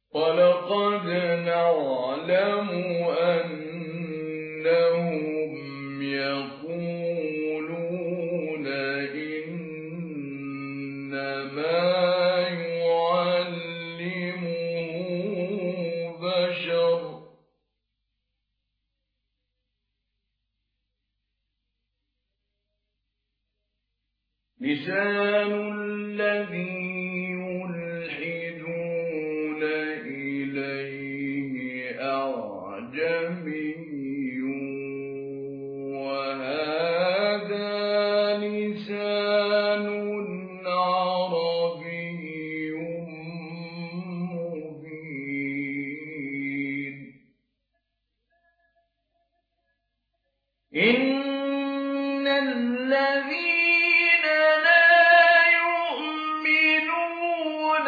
وَلَقَدْ نَعْلَمُ أَنَّهُمْ يَقُولُونَ إِنَّمَا يُعَلِّمُهُ بَشَرٌ لِسَانُ الَّذِي يُلْحِدُونَ إِلَيْهِ أَعْجَمِيٌّ وَهَٰذَا لِسَانٌ عَرَبِيٌّ مُّبِينٌ إِنَّ الَّذِينَ لَا يُؤْمِنُونَ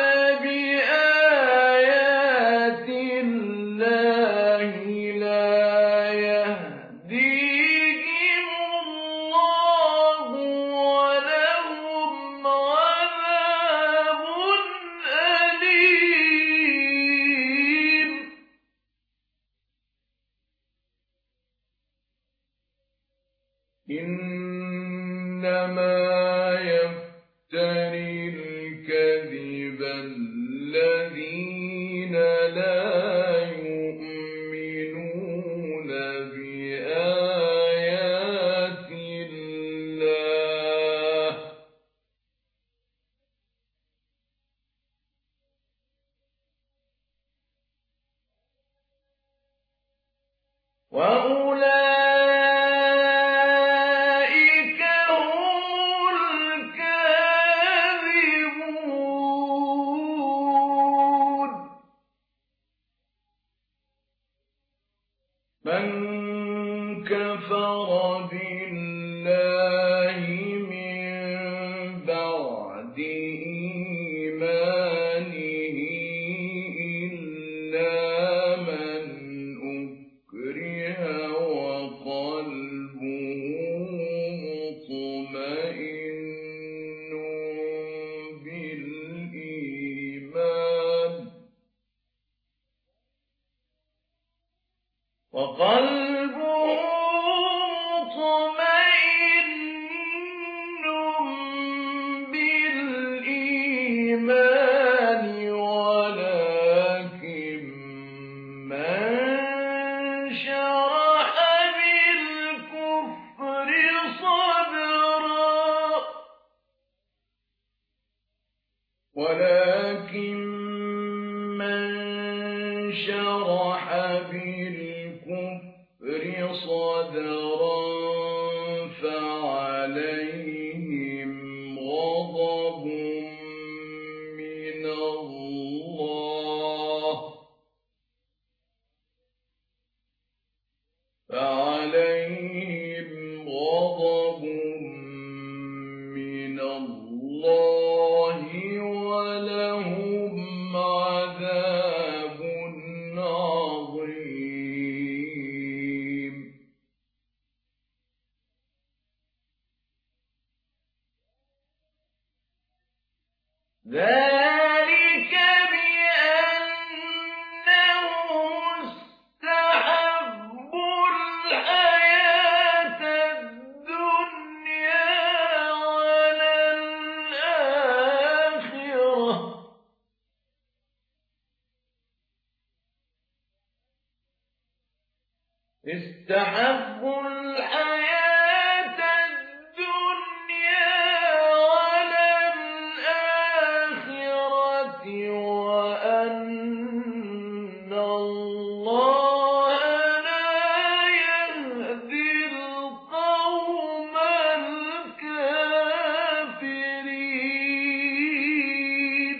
بِآيَاتِ اللَّهِ لَا يَهْدِيهِمُ اللَّهُ وَلَهُمْ عَذَابٌ أَلِيمٌ إِنَّمَا يَفْتَرِي الْكَذِبَ الَّذِينَ لَا يُؤْمِنُونَ بِآيَاتِ اللَّهِ وَأُولَٰئِكَ هُمُ الْكَاذِبُونَ مَن كَفَرَ بِاللَّهِ مِن بَعْدِ إِيمَانِهِ إِلَّا مَنْ أُكْرِهَ وَقَلْبُهُ مُطْمَئِنٌّ بِالْإِيمَانِ وَلَٰكِن مَّن شَرَحَ بِالْكُفْرِ صَدْرًا فَعَلَيْهِمْ غَضَبٌ مِّنَ اللَّهِ وَلَهُمْ عَذَابٌ عَظِيمٌ ذَلِكَ بِأَنَّهُمُ اسْتَحَبُّوا الْحَيَاةَ الدُّنْيَا عَلَى الْآخِرَةِ وَأَنَّ اللَّهَ لَا يَهْدِي الْقَوْمَ الْكَافِرِينَ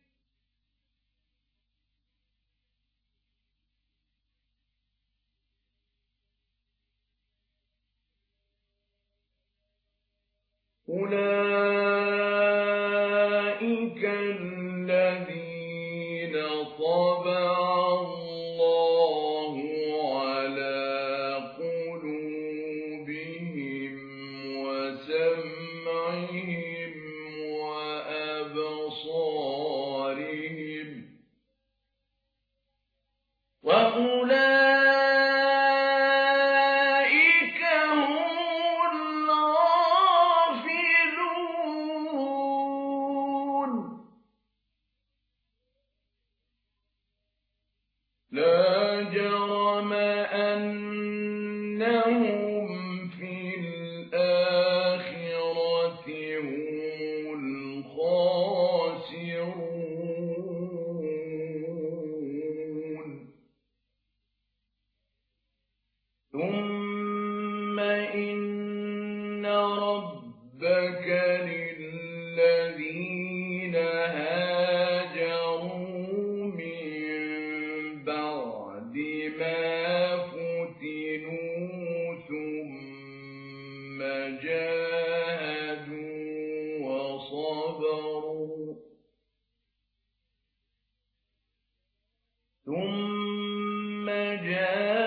أُولَٰئِكَ الَّذِينَ طَبَعَ اللَّهُ عَلَىٰ قُلُوبِهِمْ وَسَمْعِهِمْ وَأَبْصَارِهِمْ ثم جاء